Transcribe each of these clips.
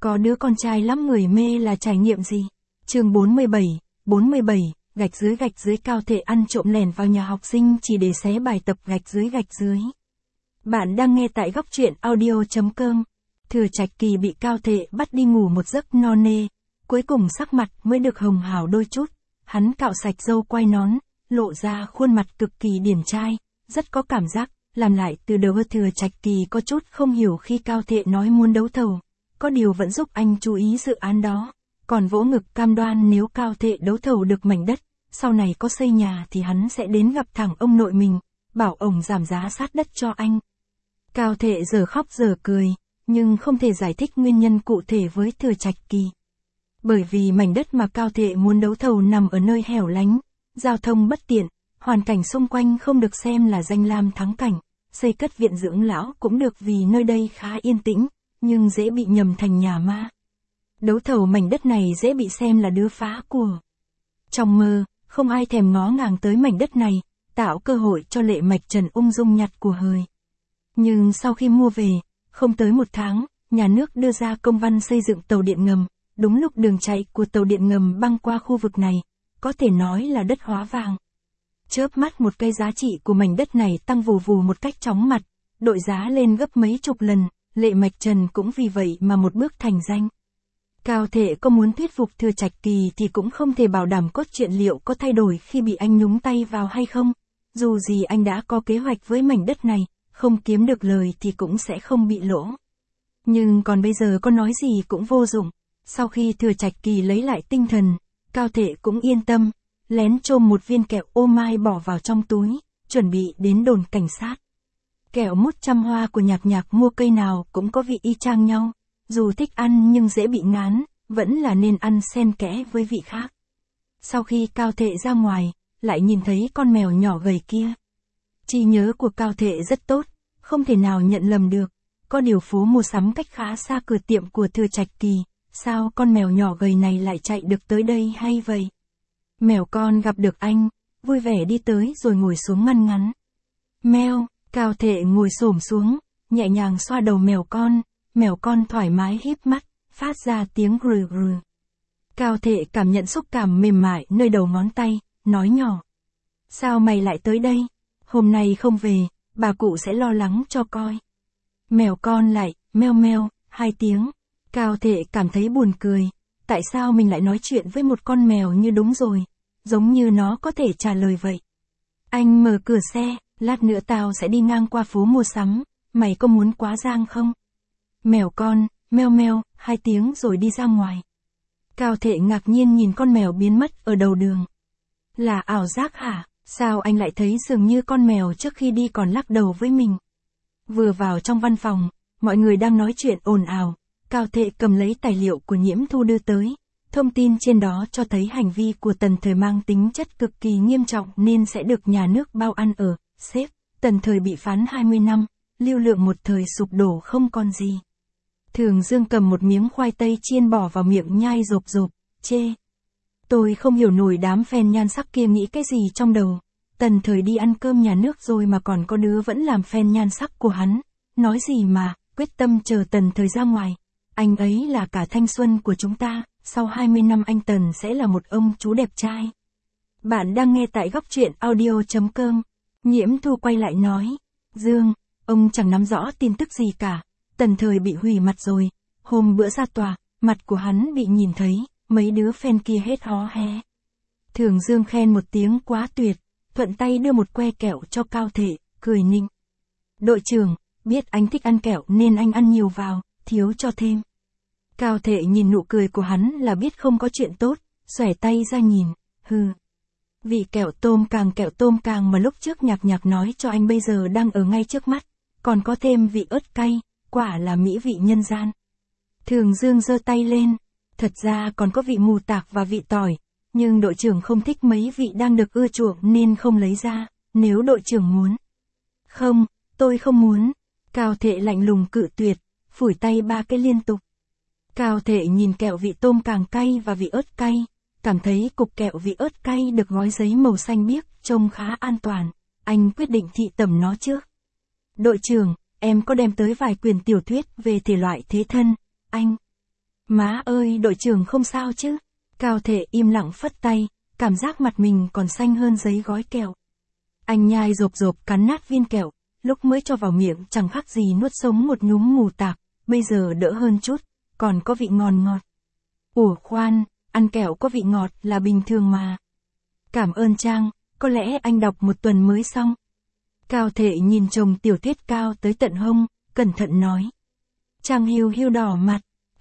Có đứa con trai lắm người mê là trải nghiệm gì? Chương 47, gạch dưới Cao Thệ ăn trộm lẻn vào nhà học sinh chỉ để xé bài tập gạch dưới. Bạn đang nghe tại góc truyện audio.com. Thừa Trạch Kỳ bị Cao Thệ bắt đi ngủ một giấc no nê, cuối cùng sắc mặt mới được hồng hào đôi chút, hắn cạo sạch râu quai nón, lộ ra khuôn mặt cực kỳ điển trai, rất có cảm giác, làm lại từ đầu. Thừa Trạch Kỳ có chút không hiểu khi Cao Thệ nói muốn đấu thầu, có điều vẫn giúp anh chú ý dự án đó, còn vỗ ngực cam đoan nếu Cao Thệ đấu thầu được mảnh đất, sau này có xây nhà thì hắn sẽ đến gặp thẳng ông nội mình, bảo ông giảm giá sát đất cho anh. Cao Thệ giờ khóc giờ cười, nhưng không thể giải thích nguyên nhân cụ thể với Thừa Trạch Kỳ. Bởi vì mảnh đất mà Cao Thệ muốn đấu thầu nằm ở nơi hẻo lánh, giao thông bất tiện, hoàn cảnh xung quanh không được xem là danh lam thắng cảnh, xây cất viện dưỡng lão cũng được vì nơi đây khá yên tĩnh, nhưng dễ bị nhầm thành nhà ma. Đấu thầu mảnh đất này dễ bị xem là đứa phá của. Trong mơ, không ai thèm ngó ngàng tới mảnh đất này, tạo cơ hội cho Lệ Mạch Trần ung dung nhặt của hời. Nhưng sau khi mua về, không tới một tháng, nhà nước đưa ra công văn xây dựng tàu điện ngầm, đúng lúc đường chạy của tàu điện ngầm băng qua khu vực này, có thể nói là đất hóa vàng. Chớp mắt một cây giá trị của mảnh đất này tăng vù vù một cách chóng mặt, đội giá lên gấp mấy chục lần, Lệ Mạch Trần cũng vì vậy mà một bước thành danh. Cao Thệ có muốn thuyết phục Thừa Trạch Kỳ thì cũng không thể bảo đảm cốt truyện liệu có thay đổi khi bị anh nhúng tay vào hay không, dù gì anh đã có kế hoạch với mảnh đất này, không kiếm được lời thì cũng sẽ không bị lỗ. Nhưng còn bây giờ có nói gì cũng vô dụng, sau khi Thừa Trạch Kỳ lấy lại tinh thần, Cao Thệ cũng yên tâm, lén chôm một viên kẹo ô mai bỏ vào trong túi, chuẩn bị đến đồn cảnh sát. Kẹo mút trăm hoa của Nhạc Nhạc mua cây nào cũng có vị y chang nhau, dù thích ăn nhưng dễ bị ngán, vẫn là nên ăn xen kẽ với vị khác. Sau khi Cao Thệ ra ngoài, lại nhìn thấy con mèo nhỏ gầy kia. Trí nhớ của Cao Thệ rất tốt, không thể nào nhận lầm được, có điều phố mua sắm cách khá xa cửa tiệm của Thừa Trạch Kỳ, sao con mèo nhỏ gầy này lại chạy được tới đây hay vậy? Mèo con gặp được anh, vui vẻ đi tới rồi ngồi xuống ngăn ngắn. Mèo, Cao Thệ ngồi xổm xuống, nhẹ nhàng xoa đầu mèo con thoải mái híp mắt, phát ra tiếng rừ rừ. Cao Thệ cảm nhận xúc cảm mềm mại nơi đầu ngón tay, nói nhỏ. Sao mày lại tới đây? Hôm nay không về, bà cụ sẽ lo lắng cho coi. Mèo con lại, meo meo, 2 tiếng. Cao Thệ cảm thấy buồn cười, tại sao mình lại nói chuyện với một con mèo như đúng rồi, giống như nó có thể trả lời vậy. Anh mở cửa xe, lát nữa tao sẽ đi ngang qua phố mua sắm, mày có muốn quá giang không? Mèo con, meo meo, 2 tiếng rồi đi ra ngoài. Cao Thệ ngạc nhiên nhìn con mèo biến mất ở đầu đường. Là ảo giác hả? Sao anh lại thấy dường như con mèo trước khi đi còn lắc đầu với mình? Vừa vào trong văn phòng, mọi người đang nói chuyện ồn ào, Cao Thệ cầm lấy tài liệu của Nhiễm Thu đưa tới. Thông tin trên đó cho thấy hành vi của Tần Thời mang tính chất cực kỳ nghiêm trọng nên sẽ được nhà nước bao ăn ở, xếp. Tần Thời bị phán 20 năm, lưu lượng một thời sụp đổ không còn gì. Thường Dương cầm một miếng khoai tây chiên bỏ vào miệng nhai rộp rộp, chê. Tôi không hiểu nổi đám fan nhan sắc kia nghĩ cái gì trong đầu. Tần Thời đi ăn cơm nhà nước rồi mà còn có đứa vẫn làm fan nhan sắc của hắn. Nói gì mà, quyết tâm chờ Tần Thời ra ngoài. Anh ấy là cả thanh xuân của chúng ta, sau 20 năm anh Tần sẽ là một ông chú đẹp trai. Bạn đang nghe tại góc truyện audio.com. Nhiễm Thu quay lại nói. Dương, ông chẳng nắm rõ tin tức gì cả. Tần Thời bị hủy mặt rồi. Hôm bữa ra tòa, mặt của hắn bị nhìn thấy, mấy đứa fan kia hết hó hé. Thường Dương khen một tiếng quá tuyệt, thuận tay đưa một que kẹo cho Cao Thệ, cười nịnh. Đội trưởng, biết anh thích ăn kẹo nên anh ăn nhiều vào, thiếu cho thêm. Cao Thệ nhìn nụ cười của hắn là biết không có chuyện tốt, xòe tay ra nhìn, hừ. Vị kẹo tôm càng mà lúc trước Nhạc Nhạc nói cho anh bây giờ đang ở ngay trước mắt, còn có thêm vị ớt cay, quả là mỹ vị nhân gian. Thường Dương giơ tay lên, thật ra còn có vị mù tạc và vị tỏi, nhưng đội trưởng không thích mấy vị đang được ưa chuộng nên không lấy ra, nếu đội trưởng muốn. Không, tôi không muốn. Cao Thệ lạnh lùng cự tuyệt, phủi tay 3 cái liên tục. Cao Thệ nhìn kẹo vị tôm càng cay và vị ớt cay, cảm thấy cục kẹo vị ớt cay được gói giấy màu xanh biếc trông khá an toàn, anh quyết định thị tẩm nó trước. Đội trưởng, em có đem tới vài quyển tiểu thuyết về thể loại thế thân, anh. Má ơi, đội trưởng không sao chứ? Cao Thệ im lặng phất tay, cảm giác mặt mình còn xanh hơn giấy gói kẹo. Anh nhai rộp rộp cắn nát viên kẹo, lúc mới cho vào miệng chẳng khác gì nuốt sống một nhúm mù tạc, bây giờ đỡ hơn chút, còn có vị ngon ngọt. Ủa khoan, ăn kẹo có vị ngọt là bình thường mà. Cảm ơn Trang, có lẽ anh đọc một tuần mới xong. Cao Thệ nhìn chồng tiểu thuyết cao tới tận hông, cẩn thận nói. Trang hiu hiu đỏ mặt.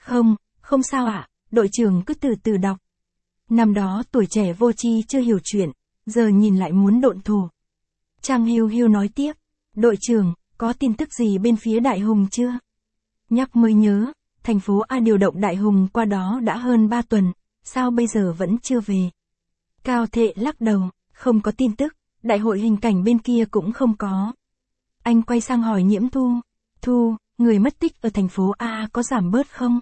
Không sao ạ, đội trưởng cứ từ từ đọc. Năm đó tuổi trẻ vô tri chưa hiểu chuyện, giờ nhìn lại muốn độn thổ. Trang hiu hiu nói tiếp, đội trưởng, có tin tức gì bên phía Đại Hùng chưa? Nhắc mới nhớ, thành phố A điều động Đại Hùng qua đó đã hơn 3 tuần, sao bây giờ vẫn chưa về? Cao Thệ lắc đầu, không có tin tức, đại hội hình cảnh bên kia cũng không có. Anh quay sang hỏi Nhiễm Thu, Thu, người mất tích ở thành phố A có giảm bớt không?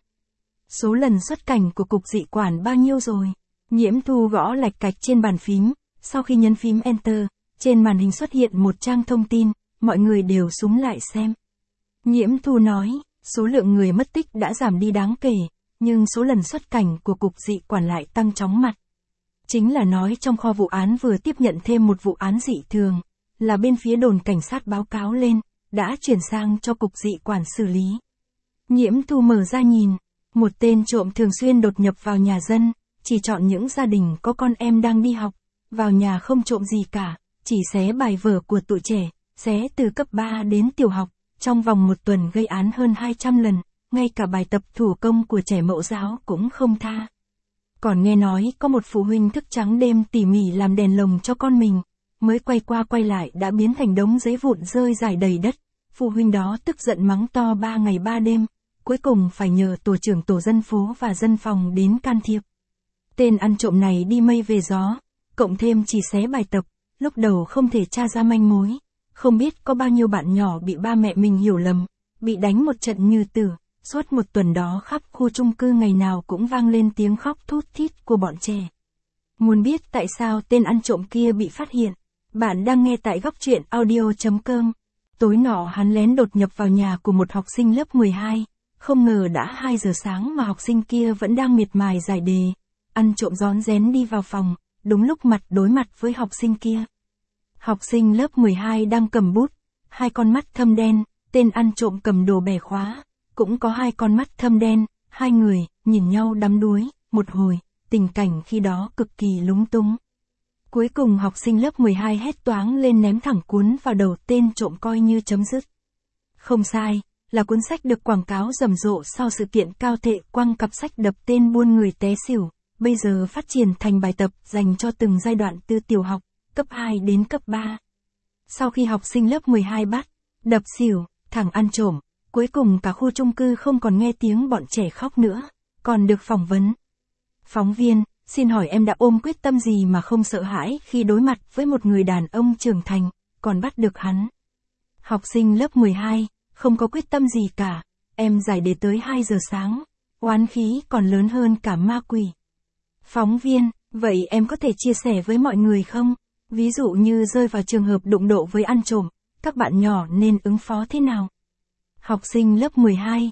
Số lần xuất cảnh của cục dị quản bao nhiêu rồi? Nhiễm Thu gõ lạch cạch trên bàn phím, sau khi nhấn phím Enter, trên màn hình xuất hiện một trang thông tin, mọi người đều súng lại xem. Nhiễm Thu nói, số lượng người mất tích đã giảm đi đáng kể, nhưng số lần xuất cảnh của cục dị quản lại tăng chóng mặt. Chính là nói trong kho vụ án vừa tiếp nhận thêm một vụ án dị thường, là bên phía đồn cảnh sát báo cáo lên, đã chuyển sang cho cục dị quản xử lý. Nhiễm Thu mở ra nhìn, một tên trộm thường xuyên đột nhập vào nhà dân, chỉ chọn những gia đình có con em đang đi học, vào nhà không trộm gì cả, chỉ xé bài vở của tụi trẻ, xé từ cấp 3 đến tiểu học, trong vòng một tuần gây án hơn 200 lần, ngay cả bài tập thủ công của trẻ mẫu giáo cũng không tha. Còn nghe nói có một phụ huynh thức trắng đêm tỉ mỉ làm đèn lồng cho con mình, mới quay qua quay lại đã biến thành đống giấy vụn rơi rải đầy đất, phụ huynh đó tức giận mắng to 3 ngày 3 đêm, cuối cùng phải nhờ tổ trưởng tổ dân phố và dân phòng đến can thiệp. Tên ăn trộm này đi mây về gió, cộng thêm chỉ xé bài tập, lúc đầu không thể tra ra manh mối, không biết có bao nhiêu bạn nhỏ bị ba mẹ mình hiểu lầm, bị đánh một trận như tử, suốt một tuần đó khắp khu chung cư ngày nào cũng vang lên tiếng khóc thút thít của bọn trẻ. Muốn biết tại sao tên ăn trộm kia bị phát hiện? Bạn đang nghe tại góc truyện audio.com. Tối nọ hắn lén đột nhập vào nhà của một học sinh lớp 12, không ngờ đã 2 giờ sáng mà học sinh kia vẫn đang miệt mài giải đề. Ăn trộm rón rén đi vào phòng, đúng lúc mặt đối mặt với học sinh kia. Học sinh lớp 12 đang cầm bút, 2 con mắt thâm đen, tên ăn trộm cầm đồ bẻ khóa, cũng có 2 con mắt thâm đen, 2 người, nhìn nhau đắm đuối, một hồi, tình cảnh khi đó cực kỳ lúng túng. Cuối cùng học sinh lớp 12 hét toáng lên ném thẳng cuốn vào đầu tên trộm coi như chấm dứt. Không sai, là cuốn sách được quảng cáo rầm rộ sau sự kiện Cao Thệ quăng cặp sách đập tên buôn người té xỉu, bây giờ phát triển thành bài tập dành cho từng giai đoạn từ tiểu học, cấp 2 đến cấp 3. Sau khi học sinh lớp 12 bắt, đập xỉu, thằng ăn trộm, cuối cùng cả khu chung cư không còn nghe tiếng bọn trẻ khóc nữa, còn được phỏng vấn. Phóng viên, xin hỏi em đã ôm quyết tâm gì mà không sợ hãi khi đối mặt với một người đàn ông trưởng thành, còn bắt được hắn? Học sinh lớp 12, không có quyết tâm gì cả, em giải đề tới 2 giờ sáng, oán khí còn lớn hơn cả ma quỷ. Phóng viên, vậy em có thể chia sẻ với mọi người không? Ví dụ như rơi vào trường hợp đụng độ với ăn trộm, các bạn nhỏ nên ứng phó thế nào? Học sinh lớp 12,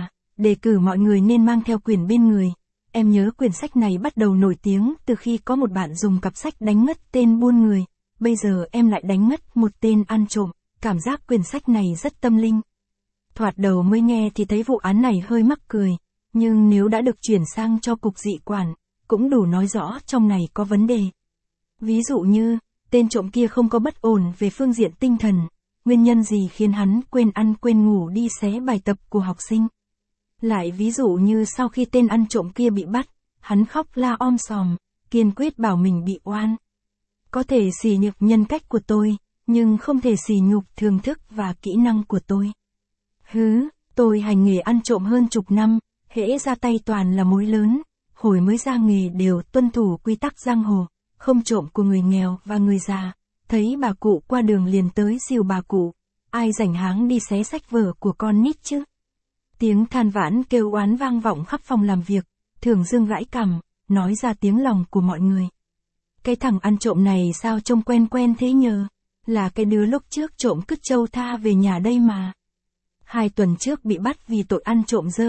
đề cử mọi người nên mang theo quyển bên người. Em nhớ quyển sách này bắt đầu nổi tiếng từ khi có một bạn dùng cặp sách đánh ngất tên buôn người, bây giờ em lại đánh ngất một tên ăn trộm, cảm giác quyển sách này rất tâm linh. Thoạt đầu mới nghe thì thấy vụ án này hơi mắc cười, nhưng nếu đã được chuyển sang cho cục dị quản, cũng đủ nói rõ trong này có vấn đề. Ví dụ như, tên trộm kia không có bất ổn về phương diện tinh thần, nguyên nhân gì khiến hắn quên ăn quên ngủ đi xé bài tập của học sinh. Lại ví dụ như sau khi tên ăn trộm kia bị bắt, hắn khóc la sòm, kiên quyết bảo mình bị oan. Có thể sỉ nhục nhân cách của tôi, nhưng không thể sỉ nhục thưởng thức và kỹ năng của tôi. Tôi hành nghề ăn trộm hơn chục năm, hễ ra tay toàn là mối lớn, hồi mới ra nghề đều tuân thủ quy tắc giang hồ, không trộm của người nghèo và người già, thấy bà cụ qua đường liền tới dìu bà cụ, ai rảnh háng đi xé sách vở của con nít chứ. Tiếng than vãn kêu oán vang vọng khắp phòng làm việc, Thường Dương gãi cằm, nói ra tiếng lòng của mọi người. Cái thằng ăn trộm này sao trông quen quen thế nhờ, là cái đứa lúc trước trộm cứt trâu tha về nhà đây mà. 2 tuần trước bị bắt vì tội ăn trộm dơ,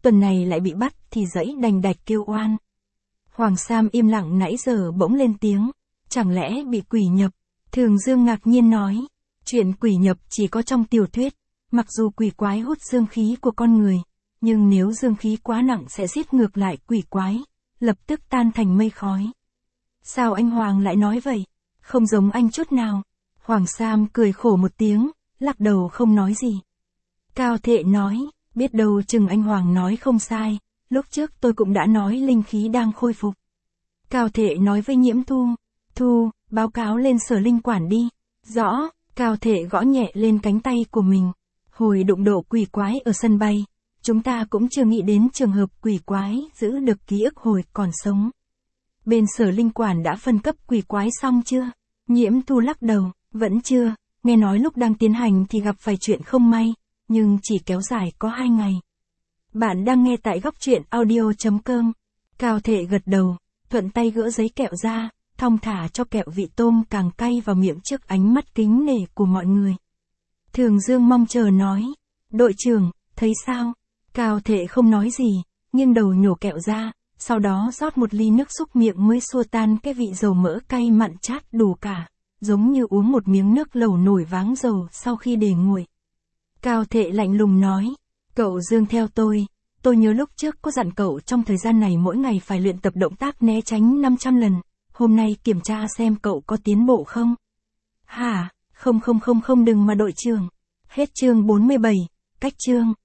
tuần này lại bị bắt thì dẫy đành đạch kêu oan. Hoàng Sam im lặng nãy giờ bỗng lên tiếng, chẳng lẽ bị quỷ nhập? Thường Dương ngạc nhiên nói, chuyện quỷ nhập chỉ có trong tiểu thuyết, mặc dù quỷ quái hút dương khí của con người, nhưng nếu dương khí quá nặng sẽ giết ngược lại quỷ quái, lập tức tan thành mây khói. Sao anh Hoàng lại nói vậy? Không giống anh chút nào. Hoàng Sam cười khổ một tiếng, lắc đầu không nói gì. Cao Thệ nói, biết đâu chừng anh Hoàng nói không sai, lúc trước tôi cũng đã nói linh khí đang khôi phục. Cao Thệ nói với Nhiễm Thu, Thu, báo cáo lên sở linh quản đi. Rõ, Cao Thệ gõ nhẹ lên cánh tay của mình. Hồi đụng độ quỷ quái ở sân bay, chúng ta cũng chưa nghĩ đến trường hợp quỷ quái giữ được ký ức hồi còn sống. Bên sở linh quản đã phân cấp quỷ quái xong chưa? Nhiễm Thu lắc đầu, vẫn chưa, nghe nói lúc đang tiến hành thì gặp phải chuyện không may, nhưng chỉ kéo dài có 2 ngày. Bạn đang nghe tại góc truyện audio.com. Cao Thệ gật đầu, thuận tay gỡ giấy kẹo ra, thong thả cho kẹo vị tôm càng cay vào miệng trước ánh mắt kính nể của mọi người. Thường Dương mong chờ nói, đội trưởng, thấy sao? Cao Thệ không nói gì, nghiêng đầu nhổ kẹo ra, sau đó rót một ly nước xúc miệng mới xua tan cái vị dầu mỡ cay mặn chát đủ cả, giống như uống một miếng nước lẩu nổi váng dầu sau khi để nguội. Cao Thệ lạnh lùng nói, cậu Dương theo tôi nhớ lúc trước có dặn cậu trong thời gian này mỗi ngày phải luyện tập động tác né tránh 500 lần, hôm nay kiểm tra xem cậu có tiến bộ không? Hả, không đừng mà đội trưởng. Hết chương 47, cách chương.